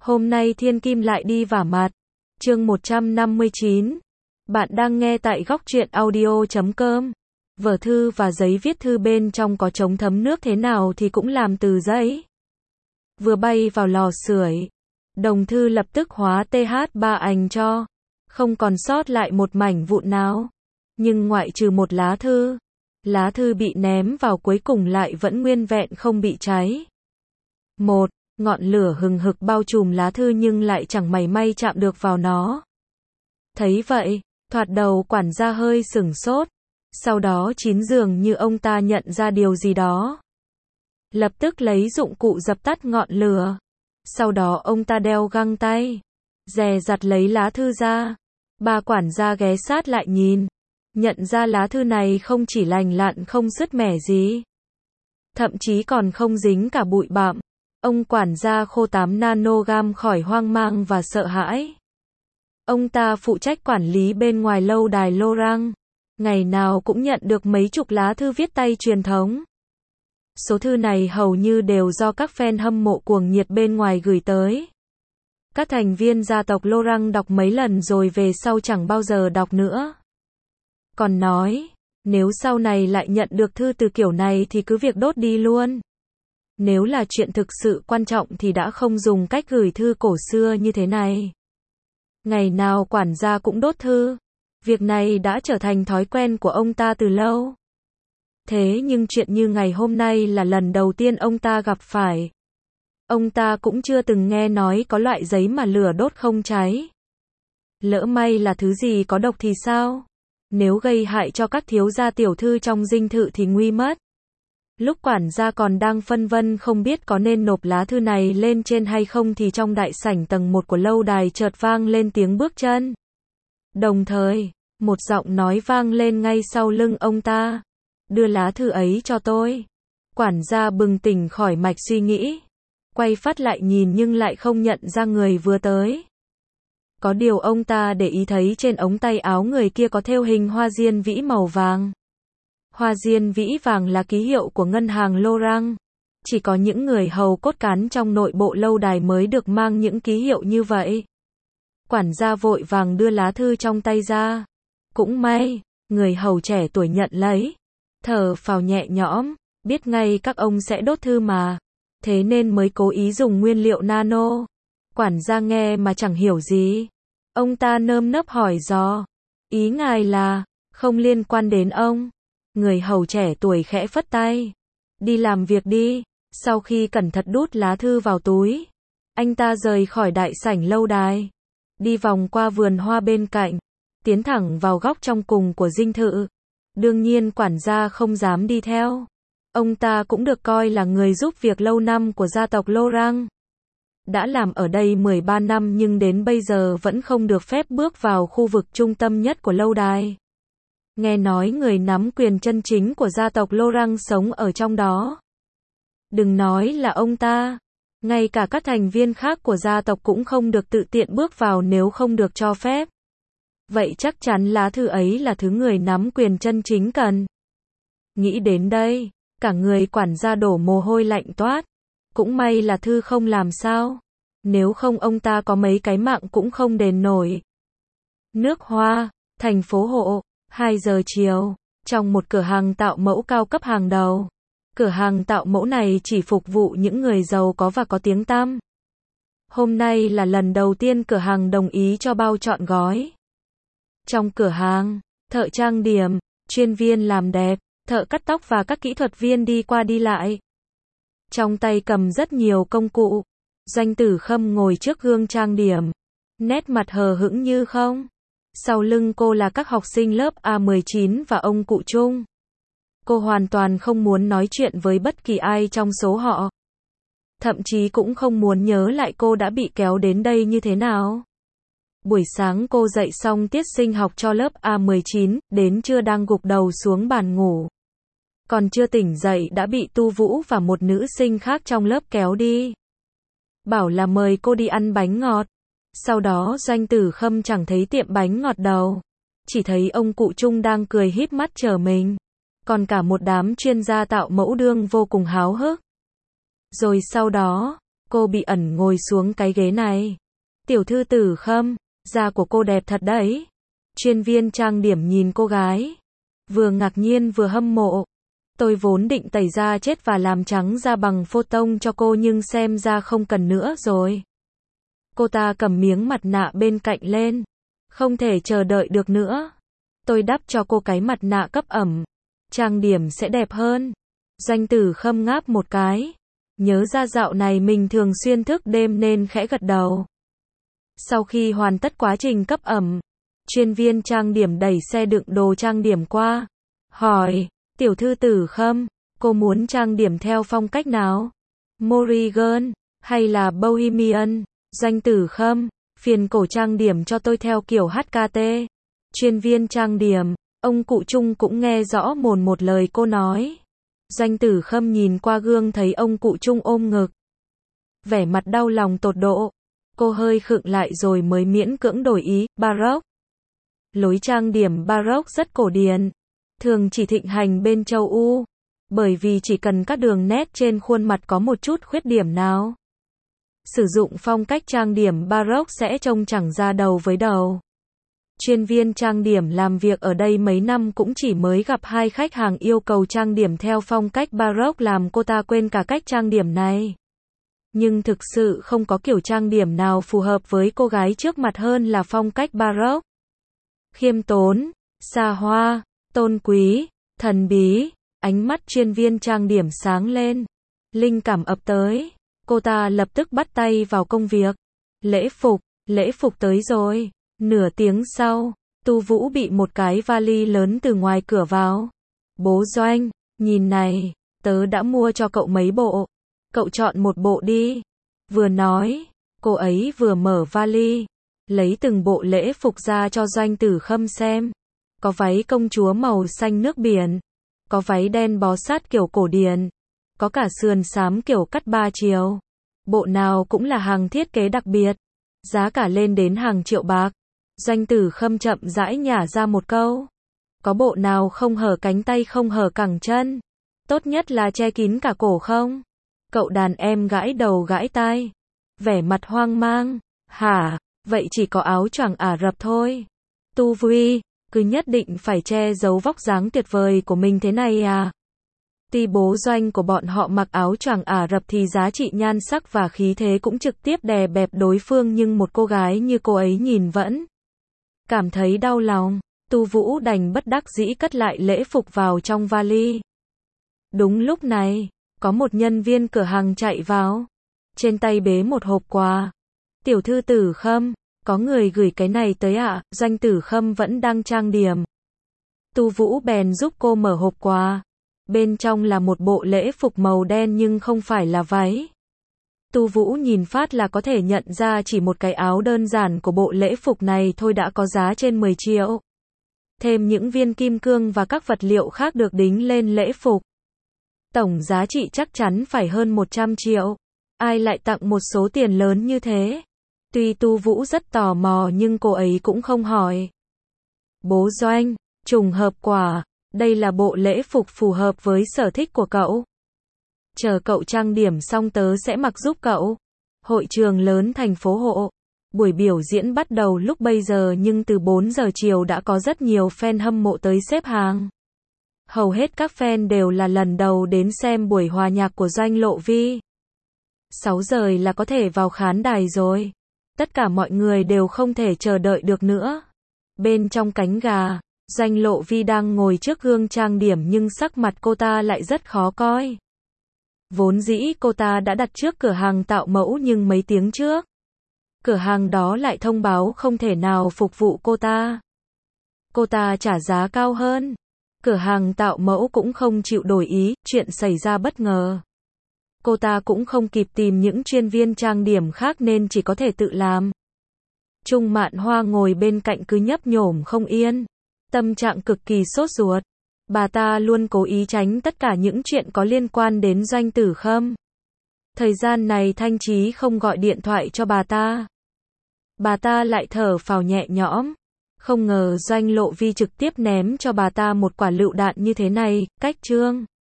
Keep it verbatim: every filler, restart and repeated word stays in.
Hôm nay thiên kim lại đi vả mặt. Chương một trăm năm mươi chín. Bạn đang nghe tại góc truyện audio chấm com. Vở thư và giấy viết thư bên trong có chống thấm nước thế nào thì cũng làm từ giấy. Vừa bay vào lò sưởi, đồng thư lập tức hóa tê hát ba ảnh cho, không còn sót lại một mảnh vụn nào. Nhưng ngoại trừ một lá thư, lá thư bị ném vào cuối cùng lại vẫn nguyên vẹn không bị cháy. Một, ngọn lửa hừng hực bao trùm lá thư nhưng lại chẳng mảy may chạm được vào nó. Thấy vậy, thoạt đầu quản gia hơi sửng sốt, sau đó chín dường như ông ta nhận ra điều gì đó. Lập tức lấy dụng cụ dập tắt ngọn lửa. Sau đó ông ta đeo găng tay, dè dặt lấy lá thư ra. Bà quản gia ghé sát lại nhìn, nhận ra lá thư này không chỉ lành lặn không sứt mẻ gì, thậm chí còn không dính cả bụi bặm. Ông quản gia khô tám nanogam khỏi hoang mang và sợ hãi. Ông ta phụ trách quản lý bên ngoài lâu đài Lorang, ngày nào cũng nhận được mấy chục lá thư viết tay truyền thống. Số thư này hầu như đều do các fan hâm mộ cuồng nhiệt bên ngoài gửi tới. Các thành viên gia tộc Lorang đọc mấy lần rồi về sau chẳng bao giờ đọc nữa. Còn nói, nếu sau này lại nhận được thư từ kiểu này thì cứ việc đốt đi luôn. Nếu là chuyện thực sự quan trọng thì đã không dùng cách gửi thư cổ xưa như thế này. Ngày nào quản gia cũng đốt thư. Việc này đã trở thành thói quen của ông ta từ lâu. Thế nhưng chuyện như ngày hôm nay là lần đầu tiên ông ta gặp phải. Ông ta cũng chưa từng nghe nói có loại giấy mà lửa đốt không cháy. Lỡ may là thứ gì có độc thì sao? Nếu gây hại cho các thiếu gia tiểu thư trong dinh thự thì nguy mất. Lúc quản gia còn đang phân vân không biết có nên nộp lá thư này lên trên hay không thì trong đại sảnh tầng một của lâu đài chợt vang lên tiếng bước chân. Đồng thời, một giọng nói vang lên ngay sau lưng ông ta. Đưa lá thư ấy cho tôi. Quản gia bừng tỉnh khỏi mạch suy nghĩ. Quay phát lại nhìn nhưng lại không nhận ra người vừa tới. Có điều ông ta để ý thấy trên ống tay áo người kia có thêu hình hoa diên vĩ màu vàng. Hoa diên vĩ vàng là ký hiệu của ngân hàng Lorang. Chỉ có những người hầu cốt cán trong nội bộ lâu đài mới được mang những ký hiệu như vậy. Quản gia vội vàng đưa lá thư trong tay ra. Cũng may, người hầu trẻ tuổi nhận lấy. Thở phào nhẹ nhõm, biết ngay các ông sẽ đốt thư mà. Thế nên mới cố ý dùng nguyên liệu nano. Quản gia nghe mà chẳng hiểu gì. Ông ta nơm nớp hỏi dò. Ý ngài là, không liên quan đến ông. Người hầu trẻ tuổi khẽ phất tay. Đi làm việc đi. Sau khi cẩn thận đút lá thư vào túi, anh ta rời khỏi đại sảnh lâu đài. Đi vòng qua vườn hoa bên cạnh, tiến thẳng vào góc trong cùng của dinh thự. Đương nhiên quản gia không dám đi theo. Ông ta cũng được coi là người giúp việc lâu năm của gia tộc Lorang. Đã làm ở đây mười ba năm nhưng đến bây giờ vẫn không được phép bước vào khu vực trung tâm nhất của lâu đài. Nghe nói người nắm quyền chân chính của gia tộc Lorang sống ở trong đó. Đừng nói là ông ta, ngay cả các thành viên khác của gia tộc cũng không được tự tiện bước vào nếu không được cho phép. Vậy chắc chắn lá thư ấy là thứ người nắm quyền chân chính cần. Nghĩ đến đây, cả người quản gia đổ mồ hôi lạnh toát. Cũng may là thư không làm sao. Nếu không ông ta có mấy cái mạng cũng không đền nổi. Nước Hoa, thành phố Hộ, hai giờ chiều, trong một cửa hàng tạo mẫu cao cấp hàng đầu. Cửa hàng tạo mẫu này chỉ phục vụ những người giàu có và có tiếng tăm. Hôm nay là lần đầu tiên cửa hàng đồng ý cho bao trọn gói. Trong cửa hàng, thợ trang điểm, chuyên viên làm đẹp, thợ cắt tóc và các kỹ thuật viên đi qua đi lại. Trong tay cầm rất nhiều công cụ. Doanh Tử Khâm ngồi trước gương trang điểm, nét mặt hờ hững như không. Sau lưng cô là các học sinh lớp A mười chín và ông cụ Trung. Cô hoàn toàn không muốn nói chuyện với bất kỳ ai trong số họ. Thậm chí cũng không muốn nhớ lại cô đã bị kéo đến đây như thế nào. Buổi sáng cô dạy xong tiết sinh học cho lớp A mười chín, đến trưa đang gục đầu xuống bàn ngủ. Còn chưa tỉnh dậy đã bị Tu Vũ và một nữ sinh khác trong lớp kéo đi. Bảo là mời cô đi ăn bánh ngọt. Sau đó Doanh Tử Khâm chẳng thấy tiệm bánh ngọt đâu. Chỉ thấy ông cụ Trung đang cười híp mắt chờ mình. Còn cả một đám chuyên gia tạo mẫu đương vô cùng háo hức. Rồi sau đó, Cô bị ẩn ngồi xuống cái ghế này. Tiểu thư Tử Khâm, da của cô đẹp thật đấy. Chuyên viên trang điểm nhìn cô gái, vừa ngạc nhiên vừa hâm mộ. Tôi vốn định tẩy da chết và làm trắng da bằng photon cho cô nhưng xem ra không cần nữa rồi. Cô ta cầm miếng mặt nạ bên cạnh lên. Không thể chờ đợi được nữa. Tôi đắp cho cô cái mặt nạ cấp ẩm. Trang điểm sẽ đẹp hơn. Doanh Tử Khâm ngáp một cái. Nhớ ra dạo này mình thường xuyên thức đêm nên khẽ gật đầu. Sau khi hoàn tất quá trình cấp ẩm, chuyên viên trang điểm đẩy xe đựng đồ trang điểm qua. Hỏi, tiểu thư Tử Khâm, cô muốn trang điểm theo phong cách nào? Morrigan, hay là Bohemian? Doanh Tử Khâm, phiền cổ trang điểm cho tôi theo kiểu hát ca tê. Chuyên viên trang điểm, ông cụ Trung cũng nghe rõ mồn một lời cô nói. Doanh Tử Khâm nhìn qua gương thấy ông cụ Trung ôm ngực. Vẻ mặt đau lòng tột độ. Cô hơi khựng lại rồi mới miễn cưỡng đổi ý, Baroque. Lối trang điểm Baroque rất cổ điển, thường chỉ thịnh hành bên châu Âu, bởi vì chỉ cần các đường nét trên khuôn mặt có một chút khuyết điểm nào. Sử dụng phong cách trang điểm Baroque sẽ trông chẳng ra đầu với đầu. Chuyên viên trang điểm làm việc ở đây mấy năm cũng chỉ mới gặp hai khách hàng yêu cầu trang điểm theo phong cách Baroque làm cô ta quên cả cách trang điểm này. Nhưng thực sự không có kiểu trang điểm nào phù hợp với cô gái trước mặt hơn là phong cách Baroque. Khiêm tốn, xa hoa, tôn quý, thần bí, ánh mắt chuyên viên trang điểm sáng lên. Linh cảm ập tới, cô ta lập tức bắt tay vào công việc. Lễ phục, lễ phục tới rồi. Nửa tiếng sau, Tu Vũ bị một cái vali lớn từ ngoài cửa vào. Bố Doanh, nhìn này, tớ đã mua cho cậu mấy bộ. Cậu chọn một bộ đi. Vừa nói, cô ấy vừa mở vali, lấy từng bộ lễ phục ra cho Doanh Tử Khâm xem. Có váy công chúa màu xanh nước biển, có váy đen bó sát kiểu cổ điển, có cả sườn xám kiểu cắt ba chiều. Bộ nào cũng là hàng thiết kế đặc biệt, giá cả lên đến hàng triệu bạc. Doanh Tử Khâm chậm rãi nhả ra một câu. Có bộ nào không hở cánh tay không hở cẳng chân? Tốt nhất là che kín cả cổ không? Cậu đàn em gãi đầu gãi tai, vẻ mặt hoang mang. Hả, vậy chỉ có áo choàng Ả Rập thôi. Tu Vi, cứ nhất định phải che giấu vóc dáng tuyệt vời của mình thế này à? Tuy bố Doanh của bọn họ mặc áo choàng Ả Rập thì giá trị nhan sắc và khí thế cũng trực tiếp đè bẹp đối phương nhưng một cô gái như cô ấy nhìn vẫn cảm thấy đau lòng. Tu Vũ đành bất đắc dĩ cất lại lễ phục vào trong vali. Đúng lúc này, có một nhân viên cửa hàng chạy vào, trên tay bế một hộp quà. Tiểu thư Tử Khâm, có người gửi cái này tới ạ. À? Doanh Tử Khâm vẫn đang trang điểm. Tu Vũ bèn giúp cô mở hộp quà. Bên trong là một bộ lễ phục màu đen nhưng không phải là váy. Tu Vũ nhìn phát là có thể nhận ra chỉ một cái áo đơn giản của bộ lễ phục này thôi đã có giá trên mười triệu. Thêm những viên kim cương và các vật liệu khác được đính lên lễ phục. Tổng giá trị chắc chắn phải hơn một trăm triệu. Ai lại tặng một số tiền lớn như thế? Tuy Tu Vũ rất tò mò nhưng cô ấy cũng không hỏi. Bố Doanh, trùng hợp quả, đây là bộ lễ phục phù hợp với sở thích của cậu. Chờ cậu trang điểm xong tớ sẽ mặc giúp cậu. Hội trường lớn thành phố Hộ. Buổi biểu diễn bắt đầu lúc bây giờ nhưng từ bốn giờ chiều đã có rất nhiều fan hâm mộ tới xếp hàng. Hầu hết các fan đều là lần đầu đến xem buổi hòa nhạc của Doanh Lộ Vi. sáu giờ là có thể vào khán đài rồi. Tất cả mọi người đều không thể chờ đợi được nữa. Bên trong cánh gà, Doanh Lộ Vi đang ngồi trước gương trang điểm nhưng sắc mặt cô ta lại rất khó coi. Vốn dĩ cô ta đã đặt trước cửa hàng tạo mẫu nhưng mấy tiếng trước, cửa hàng đó lại thông báo không thể nào phục vụ cô ta. Cô ta trả giá cao hơn. Cửa hàng tạo mẫu cũng không chịu đổi ý, chuyện xảy ra bất ngờ. Cô ta cũng không kịp tìm những chuyên viên trang điểm khác nên chỉ có thể tự làm. Trung Mạn Hoa ngồi bên cạnh cứ nhấp nhổm không yên, tâm trạng cực kỳ sốt ruột. Bà ta luôn cố ý tránh tất cả những chuyện có liên quan đến Doanh Tử Khâm. Thời gian này Thanh Chí không gọi điện thoại cho bà ta. Bà ta lại thở phào nhẹ nhõm. Không ngờ Doanh Lộ Vi trực tiếp ném cho bà ta một quả lựu đạn như thế này, cách trương.